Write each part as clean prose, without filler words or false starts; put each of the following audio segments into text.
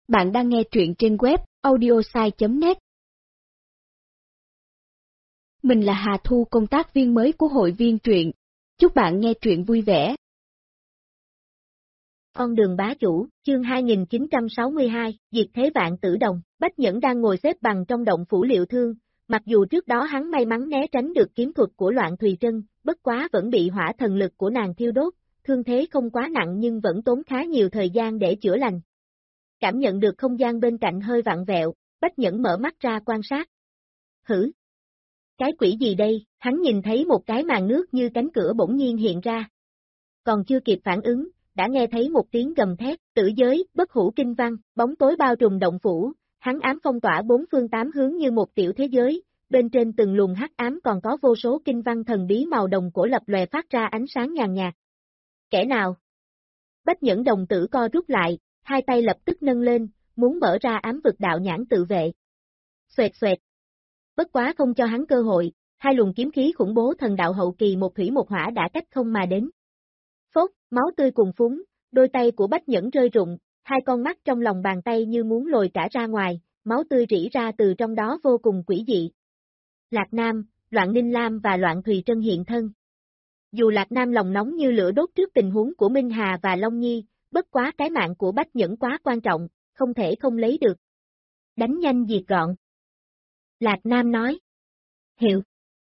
Bạn đang nghe truyện trên web audiosai.net. Mình là Hà Thu, công tác viên mới của hội viên truyện. Chúc bạn nghe truyện vui vẻ. Con đường bá chủ, chương 2962, diệt thế vạn tử đồng. Bách Nhẫn đang ngồi xếp bằng trong động phủ liệu thương, mặc dù trước đó hắn may mắn né tránh được kiếm thuật của Loạn Thùy Trân, bất quá vẫn bị hỏa thần lực của nàng thiêu đốt, thương thế không quá nặng nhưng vẫn tốn khá nhiều thời gian để chữa lành. Cảm nhận được không gian bên cạnh hơi vặn vẹo, Bách Nhẫn mở mắt ra quan sát. Hử? Cái quỷ gì đây? Hắn nhìn thấy một cái màn nước như cánh cửa bỗng nhiên hiện ra. Còn chưa kịp phản ứng, đã nghe thấy một tiếng gầm thét, tử giới, bất hủ kinh văn, bóng tối bao trùm động phủ, hắn ám phong tỏa bốn phương tám hướng như một tiểu thế giới, bên trên từng luồng hắc ám còn có vô số kinh văn thần bí màu đồng cổ lập lòe phát ra ánh sáng nhàn nhạt. Kẻ nào? Bách Nhẫn đồng tử co rút lại, hai tay lập tức nâng lên, muốn mở ra ám vực đạo nhãn tự vệ. Xoẹt xoẹt. Bất quá không cho hắn cơ hội, hai luồng kiếm khí khủng bố thần đạo hậu kỳ một thủy một hỏa đã cách không mà đến. Phốt, máu tươi cùng phúng, đôi tay của Bách Nhẫn rơi rụng, hai con mắt trong lòng bàn tay như muốn lồi cả ra ngoài, máu tươi rỉ ra từ trong đó vô cùng quỷ dị. Lạc Nam, Loạn Ninh Lam và Loạn Thùy Trân hiện thân. Dù Lạc Nam lòng nóng như lửa đốt trước tình huống của Minh Hà và Long Nhi, bất quá cái mạng của Bách Nhẫn quá quan trọng, không thể không lấy được. Đánh nhanh diệt gọn. Lạc Nam nói. Hiệu.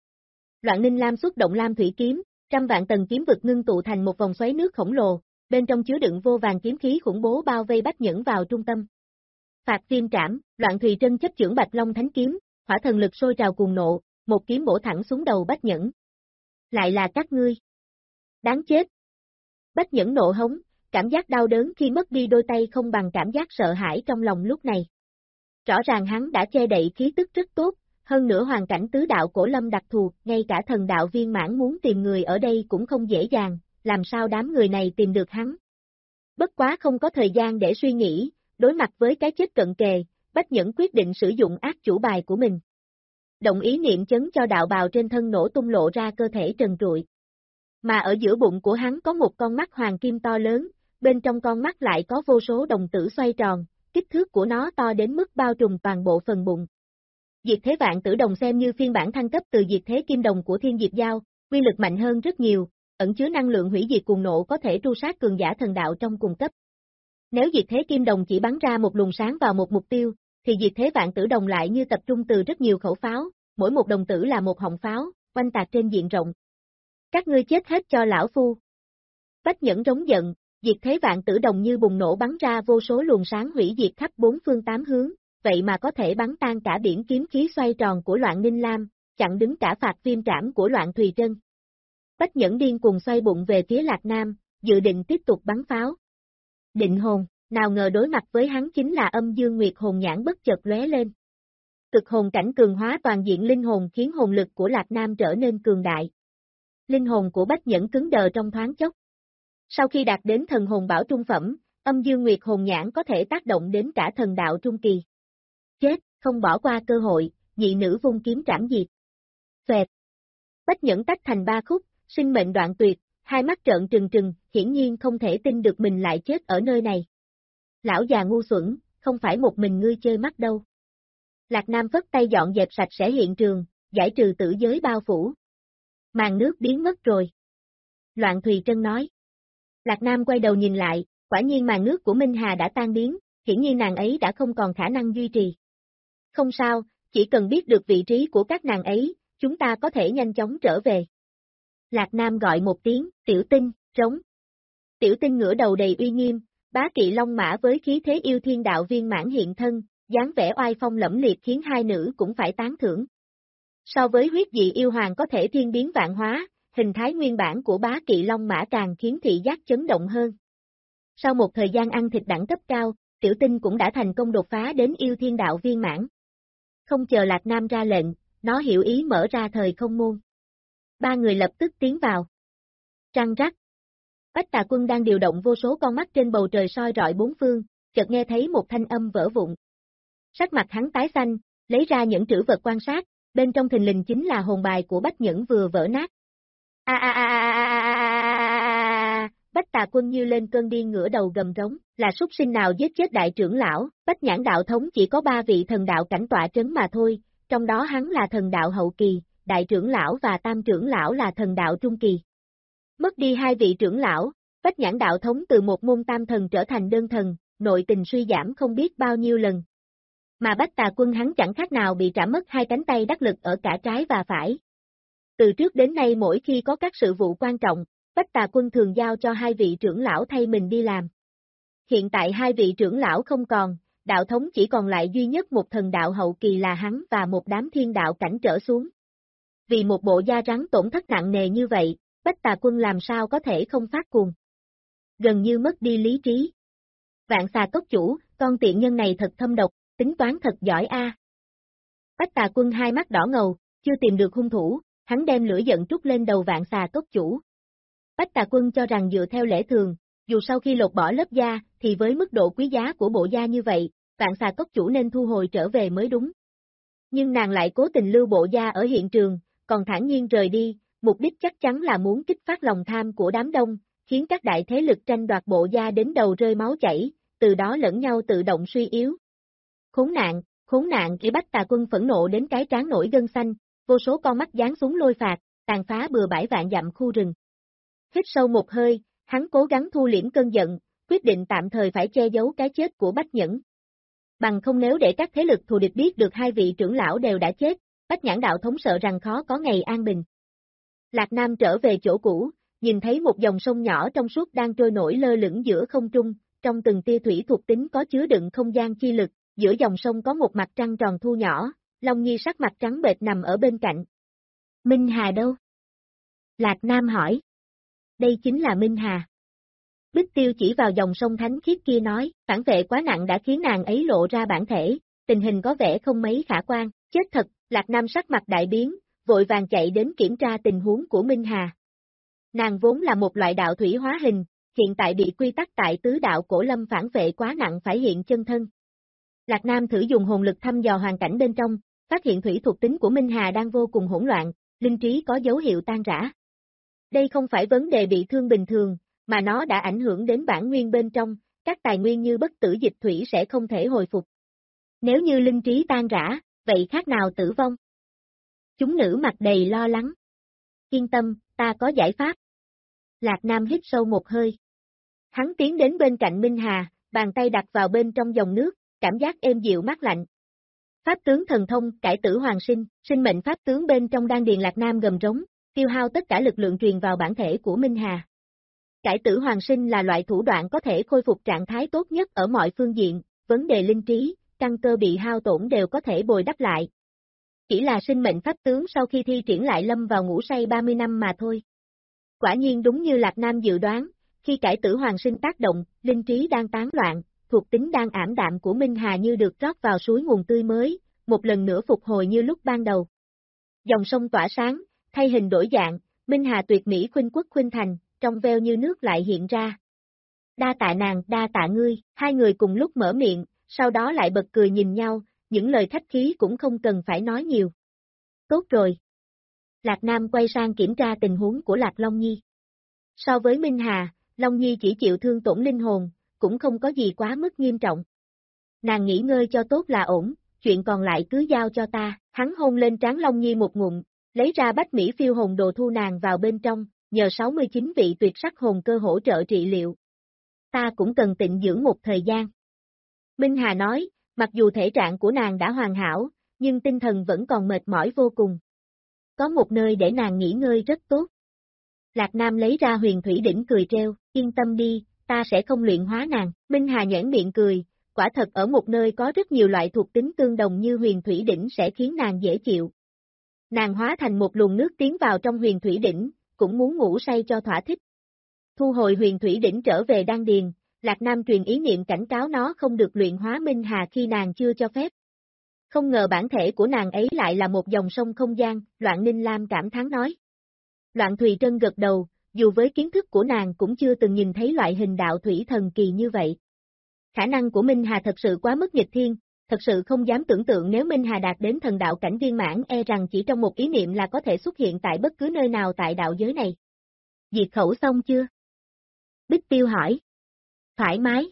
Loạn Ninh Lam xuất động Lam Thủy Kiếm, trăm vạn tầng kiếm vực ngưng tụ thành một vòng xoáy nước khổng lồ, bên trong chứa đựng vô vàn kiếm khí khủng bố bao vây Bách Nhẫn vào trung tâm. Phạt Viêm Trảm, Loạn Thùy Trân chấp chưởng Bạch Long Thánh Kiếm, hỏa thần lực sôi trào cuồng nộ, một kiếm bổ thẳng xuống đầu Bách Nhẫn. Lại là các ngươi. Đáng chết. Bách Nhẫn nộ hống, cảm giác đau đớn khi mất đi đôi tay không bằng cảm giác sợ hãi trong lòng lúc này. Rõ ràng hắn đã che đậy khí tức rất tốt, hơn nữa hoàn cảnh tứ đạo cổ lâm đặc thù, ngay cả thần đạo viên mãn muốn tìm người ở đây cũng không dễ dàng, làm sao đám người này tìm được hắn. Bất quá không có thời gian để suy nghĩ, đối mặt với cái chết cận kề, Bách Nhẫn quyết định sử dụng ác chủ bài của mình. Động ý niệm chấn cho đạo bào trên thân nổ tung lộ ra cơ thể trần trụi. Mà ở giữa bụng của hắn có một con mắt hoàng kim to lớn, bên trong con mắt lại có vô số đồng tử xoay tròn, kích thước của nó to đến mức bao trùm toàn bộ phần bụng. Diệt thế vạn tử đồng xem như phiên bản thăng cấp từ diệt thế kim đồng của Thiên Diệp Giao, uy lực mạnh hơn rất nhiều, ẩn chứa năng lượng hủy diệt cuồng nộ có thể tru sát cường giả thần đạo trong cùng cấp. Nếu diệt thế kim đồng chỉ bắn ra một luồng sáng vào một mục tiêu, thì diệt thế vạn tử đồng lại như tập trung từ rất nhiều khẩu pháo, mỗi một đồng tử là một họng pháo, oanh tạc trên diện rộng. Các ngươi chết hết cho lão phu. Bách Nhẫn rống giận, diệt thế vạn tử đồng như bùng nổ bắn ra vô số luồng sáng hủy diệt khắp bốn phương tám hướng, vậy mà có thể bắn tan cả biển kiếm khí xoay tròn của Loạn Ninh Lam, chặn đứng cả Phạt Viêm Trảm của Loạn Thùy Trân. Bách Nhẫn điên cùng xoay bụng về phía Lạc Nam, dự định tiếp tục bắn pháo. Định hồn, nào ngờ đối mặt với hắn chính là Âm Dương Nguyệt hồn nhãn bất chợt lóe lên. Cực hồn cảnh cường hóa toàn diện linh hồn khiến hồn lực của Lạc Nam trở nên cường đại. Linh hồn của Bách Nhẫn cứng đờ trong thoáng chốc. Sau khi đạt đến thần hồn bảo trung phẩm, Âm Dương Nguyệt hồn nhãn có thể tác động đến cả thần đạo trung kỳ. Chết, không bỏ qua cơ hội, nhị nữ vung kiếm trảm diệt. Phẹt. Bách Nhẫn tách thành ba khúc, sinh mệnh đoạn tuyệt, hai mắt trợn trừng trừng, hiển nhiên không thể tin được mình lại chết ở nơi này. Lão già ngu xuẩn, không phải một mình ngươi chơi mắt đâu. Lạc Nam phất tay dọn dẹp sạch sẽ hiện trường, giải trừ tử giới bao phủ. Màn nước biến mất rồi. Loạn Thùy Trân nói. Lạc Nam quay đầu nhìn lại, quả nhiên màn nước của Minh Hà đã tan biến, hiển nhiên nàng ấy đã không còn khả năng duy trì. Không sao, chỉ cần biết được vị trí của các nàng ấy, chúng ta có thể nhanh chóng trở về. Lạc Nam gọi một tiếng, Tiểu Tinh, trống. Tiểu Tinh ngửa đầu đầy uy nghiêm, bá kỵ long mã với khí thế yêu thiên đạo viên mãn hiện thân, dáng vẻ oai phong lẫm liệt khiến hai nữ cũng phải tán thưởng. So với huyết dị yêu hoàng có thể thiên biến vạn hóa, hình thái nguyên bản của bá kỵ long mã càng khiến thị giác chấn động hơn. Sau một thời gian ăn thịt đẳng cấp cao, Tiểu Tinh cũng đã thành công đột phá đến yêu thiên đạo viên mãn. Không chờ Lạc Nam ra lệnh, nó hiểu ý mở ra thời không môn. Ba người lập tức tiến vào. Trăng rắc. Bách Tà Quân đang điều động vô số con mắt trên bầu trời soi rọi bốn phương, chợt nghe thấy một thanh âm vỡ vụn. Sắc mặt hắn tái xanh, lấy ra những trữ vật quan sát, bên trong thình lình chính là hồn bài của Bách Nhẫn vừa vỡ nát. Bách Tà Quân như lên cơn điên ngửa đầu gầm rống, là súc sinh nào giết chết đại trưởng lão, Bách Nhãn đạo thống chỉ có 3 vị thần đạo cảnh tọa trấn mà thôi, trong đó hắn là thần đạo hậu kỳ, đại trưởng lão và tam trưởng lão là thần đạo trung kỳ. Mất đi 2 vị trưởng lão, Bách Nhãn đạo thống từ một môn tam thần trở thành đơn thần, nội tình suy giảm không biết bao nhiêu lần. Mà Bách Tà Quân hắn chẳng khác nào bị trảm mất 2 cánh tay đắc lực ở cả trái và phải. Từ trước đến nay mỗi khi có các sự vụ quan trọng, Bách Tà Quân thường giao cho 2 vị trưởng lão thay mình đi làm. Hiện tại 2 vị trưởng lão không còn, đạo thống chỉ còn lại duy nhất một thần đạo hậu kỳ là hắn và một đám thiên đạo cảnh trở xuống. Vì một bộ da rắn tổn thất nặng nề như vậy, Bách Tà Quân làm sao có thể không phát cuồng. Gần như mất đi lý trí. Vạn Xà Cốc chủ, con tiện nhân này thật thâm độc, tính toán thật giỏi a. Bách Tà Quân hai mắt đỏ ngầu, chưa tìm được hung thủ, hắn đem lửa giận trút lên đầu Vạn Xà Cốc chủ. Bách Tà Quân cho rằng dựa theo lẽ thường, dù sau khi lột bỏ lớp da, thì với mức độ quý giá của bộ da như vậy, Vạn Xà Cốc chủ nên thu hồi trở về mới đúng. Nhưng nàng lại cố tình lưu bộ da ở hiện trường, còn thản nhiên rời đi, mục đích chắc chắn là muốn kích phát lòng tham của đám đông, khiến các đại thế lực tranh đoạt bộ da đến đầu rơi máu chảy, từ đó lẫn nhau tự động suy yếu. Khốn nạn, khi Bách Tà Quân phẫn nộ đến cái trán nổi gân xanh, vô số con mắt giáng xuống lôi phạt, tàn phá bừa bãi vạn dặm khu rừng. Hít sâu một hơi, hắn cố gắng thu liễm cơn giận, quyết định tạm thời phải che giấu cái chết của Bách Nhẫn. Bằng không nếu để các thế lực thù địch biết được 2 vị trưởng lão đều đã chết, Bách Nhãn đạo thống sợ rằng khó có ngày an bình. Lạc Nam trở về chỗ cũ, nhìn thấy một dòng sông nhỏ trong suốt đang trôi nổi lơ lửng giữa không trung, trong từng tia thủy thuộc tính có chứa đựng không gian chi lực, giữa dòng sông có một mặt trăng tròn thu nhỏ, Long Nhi sắc mặt trắng bệch nằm ở bên cạnh. Minh Hà đâu? Lạc Nam hỏi. Đây chính là Minh Hà. Bích Tiêu chỉ vào dòng sông thánh khiết kia nói, phản vệ quá nặng đã khiến nàng ấy lộ ra bản thể, tình hình có vẻ không mấy khả quan, chết thật, Lạc Nam sắc mặt đại biến, vội vàng chạy đến kiểm tra tình huống của Minh Hà. Nàng vốn là một loại đạo thủy hóa hình, hiện tại bị quy tắc tại tứ đạo cổ lâm phản vệ quá nặng phải hiện chân thân. Lạc Nam thử dùng hồn lực thăm dò hoàn cảnh bên trong, phát hiện thủy thuộc tính của Minh Hà đang vô cùng hỗn loạn, linh trí có dấu hiệu tan rã. Đây không phải vấn đề bị thương bình thường, mà nó đã ảnh hưởng đến bản nguyên bên trong, các tài nguyên như bất tử dịch thủy sẽ không thể hồi phục. Nếu như linh trí tan rã, vậy khác nào tử vong? Chúng nữ mặt đầy lo lắng. Yên tâm, ta có giải pháp. Lạc Nam hít sâu một hơi. Hắn tiến đến bên cạnh Minh Hà, bàn tay đặt vào bên trong dòng nước, cảm giác êm dịu mát lạnh. Pháp tướng thần thông, cải tử hoàng sinh, sinh mệnh pháp tướng bên trong đan điền Lạc Nam gầm rống, tiêu hao tất cả lực lượng truyền vào bản thể của Minh Hà. Cải tử hoàng sinh là loại thủ đoạn có thể khôi phục trạng thái tốt nhất ở mọi phương diện, vấn đề linh trí, căn cơ bị hao tổn đều có thể bồi đắp lại. Chỉ là sinh mệnh pháp tướng sau khi thi triển lại lâm vào ngủ say 30 năm mà thôi. Quả nhiên đúng như Lạc Nam dự đoán, khi cải tử hoàng sinh tác động, linh trí đang tán loạn, thuộc tính đang ảm đạm của Minh Hà như được rót vào suối nguồn tươi mới, một lần nữa phục hồi như lúc ban đầu. Dòng sông tỏa sáng, thay hình đổi dạng, Minh Hà tuyệt mỹ khuynh quốc khuynh thành, trong veo như nước lại hiện ra. Đa tạ nàng, đa tạ ngươi, hai người cùng lúc mở miệng, sau đó lại bật cười nhìn nhau, những lời khách khí cũng không cần phải nói nhiều. Tốt rồi. Lạc Nam quay sang kiểm tra tình huống của Lạc Long Nhi. So với Minh Hà, Long Nhi chỉ chịu thương tổn linh hồn, cũng không có gì quá mức nghiêm trọng. Nàng nghỉ ngơi cho tốt là ổn, chuyện còn lại cứ giao cho ta, hắn hôn lên trán Long Nhi một ngụm, lấy ra bách Mỹ phiêu hồn đồ thu nàng vào bên trong, nhờ 69 vị tuyệt sắc hồn cơ hỗ trợ trị liệu. Ta cũng cần tịnh dưỡng một thời gian. Minh Hà nói, mặc dù thể trạng của nàng đã hoàn hảo, nhưng tinh thần vẫn còn mệt mỏi vô cùng. Có một nơi để nàng nghỉ ngơi rất tốt. Lạc Nam lấy ra huyền thủy đỉnh cười treo, yên tâm đi, ta sẽ không luyện hóa nàng. Minh Hà nhoẻn miệng cười, quả thật ở một nơi có rất nhiều loại thuộc tính tương đồng như huyền thủy đỉnh sẽ khiến nàng dễ chịu. Nàng hóa thành một luồng nước tiến vào trong huyền thủy đỉnh, cũng muốn ngủ say cho thỏa thích. Thu hồi huyền thủy đỉnh trở về đan điền, Lạc Nam truyền ý niệm cảnh cáo nó không được luyện hóa Minh Hà khi nàng chưa cho phép. Không ngờ bản thể của nàng ấy lại là một dòng sông không gian, Loạn Ninh Lam cảm thán nói. Loạn Thùy Trân gật đầu, dù với kiến thức của nàng cũng chưa từng nhìn thấy loại hình đạo thủy thần kỳ như vậy. Khả năng của Minh Hà thật sự quá mức nghịch thiên, thật sự không dám tưởng tượng nếu Minh Hà đạt đến thần đạo cảnh viên mãn e rằng chỉ trong một ý niệm là có thể xuất hiện tại bất cứ nơi nào tại đạo giới này. Diệt khẩu xong chưa? Bích Tiêu hỏi. Thoải mái.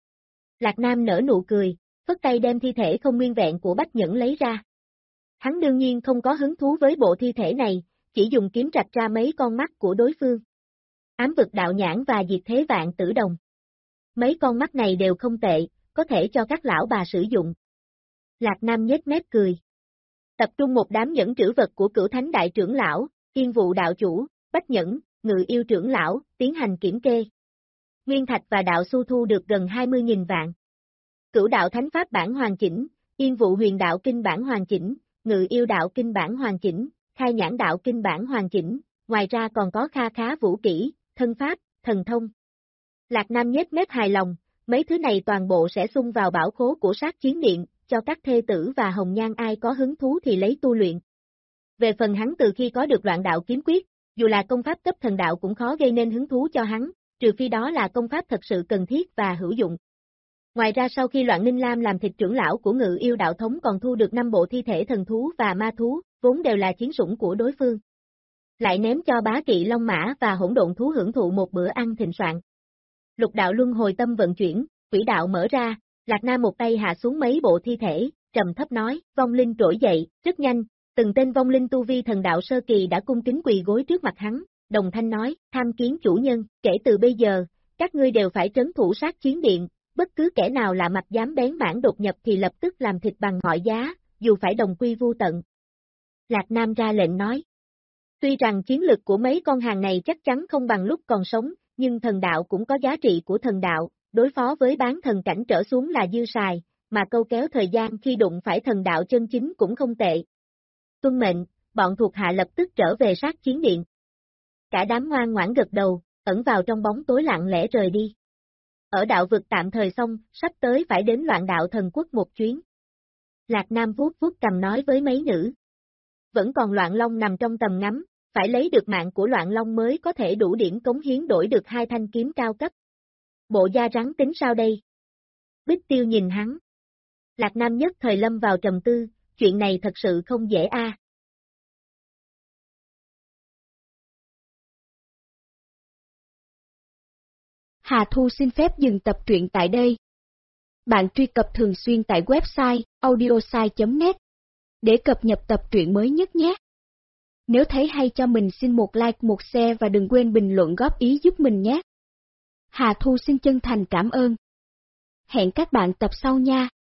Lạc Nam nở nụ cười, phất tay đem thi thể không nguyên vẹn của Bách Nhẫn lấy ra. Hắn đương nhiên không có hứng thú với bộ thi thể này, chỉ dùng kiếm rạch ra mấy con mắt của đối phương. Ám vực đạo nhãn và diệt thế vạn tử đồng. Mấy con mắt này đều không tệ, có thể cho các lão bà sử dụng. Lạc Nam nhếch mép cười. Tập trung một đám nhẫn trữ vật của Cửu Thánh Đại trưởng lão, Yên Vụ đạo chủ, Bách Nhẫn, Ngự Yêu trưởng lão, tiến hành kiểm kê. Nguyên thạch và đạo xu thu được gần 20.000 vạn. Cửu đạo thánh pháp bản hoàn chỉnh, Yên Vụ huyền đạo kinh bản hoàn chỉnh, Ngự Yêu đạo kinh bản hoàn chỉnh, Khai Nhãn đạo kinh bản hoàn chỉnh, ngoài ra còn có kha khá vũ kỹ, thân pháp, thần thông. Lạc Nam nhếch mép hài lòng, mấy thứ này toàn bộ sẽ xung vào bảo khố của sát chiến điện, cho các thê tử và hồng nhan ai có hứng thú thì lấy tu luyện. Về phần hắn, từ khi có được loạn đạo kiếm quyết, dù là công pháp cấp thần đạo cũng khó gây nên hứng thú cho hắn, trừ phi đó là công pháp thật sự cần thiết và hữu dụng. Ngoài ra sau khi Loạn Ninh Lam làm thịt trưởng lão của Ngự Yêu đạo thống còn thu được 5 bộ thi thể thần thú và ma thú, vốn đều là chiến sủng của đối phương. Lại ném cho bá kỵ long mã và hỗn độn thú hưởng thụ một bữa ăn thịnh soạn. Lục đạo luân hồi tâm vận chuyển, quỹ đạo mở ra, Lạc Nam một tay hạ xuống mấy bộ thi thể, trầm thấp nói, vong linh trỗi dậy, rất nhanh, từng tên vong linh tu vi thần đạo sơ kỳ đã cung kính quỳ gối trước mặt hắn, đồng thanh nói, tham kiến chủ nhân, kể từ bây giờ, các ngươi đều phải trấn thủ sát chiến điện, bất cứ kẻ nào lạ mặt dám bén mảng đột nhập thì lập tức làm thịt bằng mọi giá, dù phải đồng quy vu tận. Lạc Nam ra lệnh nói. Tuy rằng chiến lực của mấy con hàng này chắc chắn không bằng lúc còn sống, nhưng thần đạo cũng có giá trị của thần đạo, đối phó với bán thần cảnh trở xuống là dư xài, mà câu kéo thời gian khi đụng phải thần đạo chân chính cũng không tệ. Tuân mệnh, bọn thuộc hạ lập tức trở về sát chiến điện. Cả đám ngoan ngoãn gật đầu, ẩn vào trong bóng tối lặng lẽ rời đi. Ở đạo vực tạm thời xong, sắp tới phải đến Loạn Đạo Thần Quốc một chuyến. Lạc Nam vuốt vuốt cầm nói với mấy nữ. Vẫn còn Loạn Long nằm trong tầm ngắm, phải lấy được mạng của Loạn Long mới có thể đủ điểm cống hiến đổi được 2 thanh kiếm cao cấp. Bộ da rắn tính sao đây? Bích Tiêu nhìn hắn. Lạc Nam nhất thời lâm vào trầm tư, chuyện này thật sự không dễ a. Hà Thu xin phép dừng tập truyện tại đây. Bạn truy cập thường xuyên tại website audiosai.net để cập nhật tập truyện mới nhất nhé. Nếu thấy hay cho mình xin một like, một share và đừng quên bình luận góp ý giúp mình nhé. Hà Thu xin chân thành cảm ơn. Hẹn các bạn tập sau nha.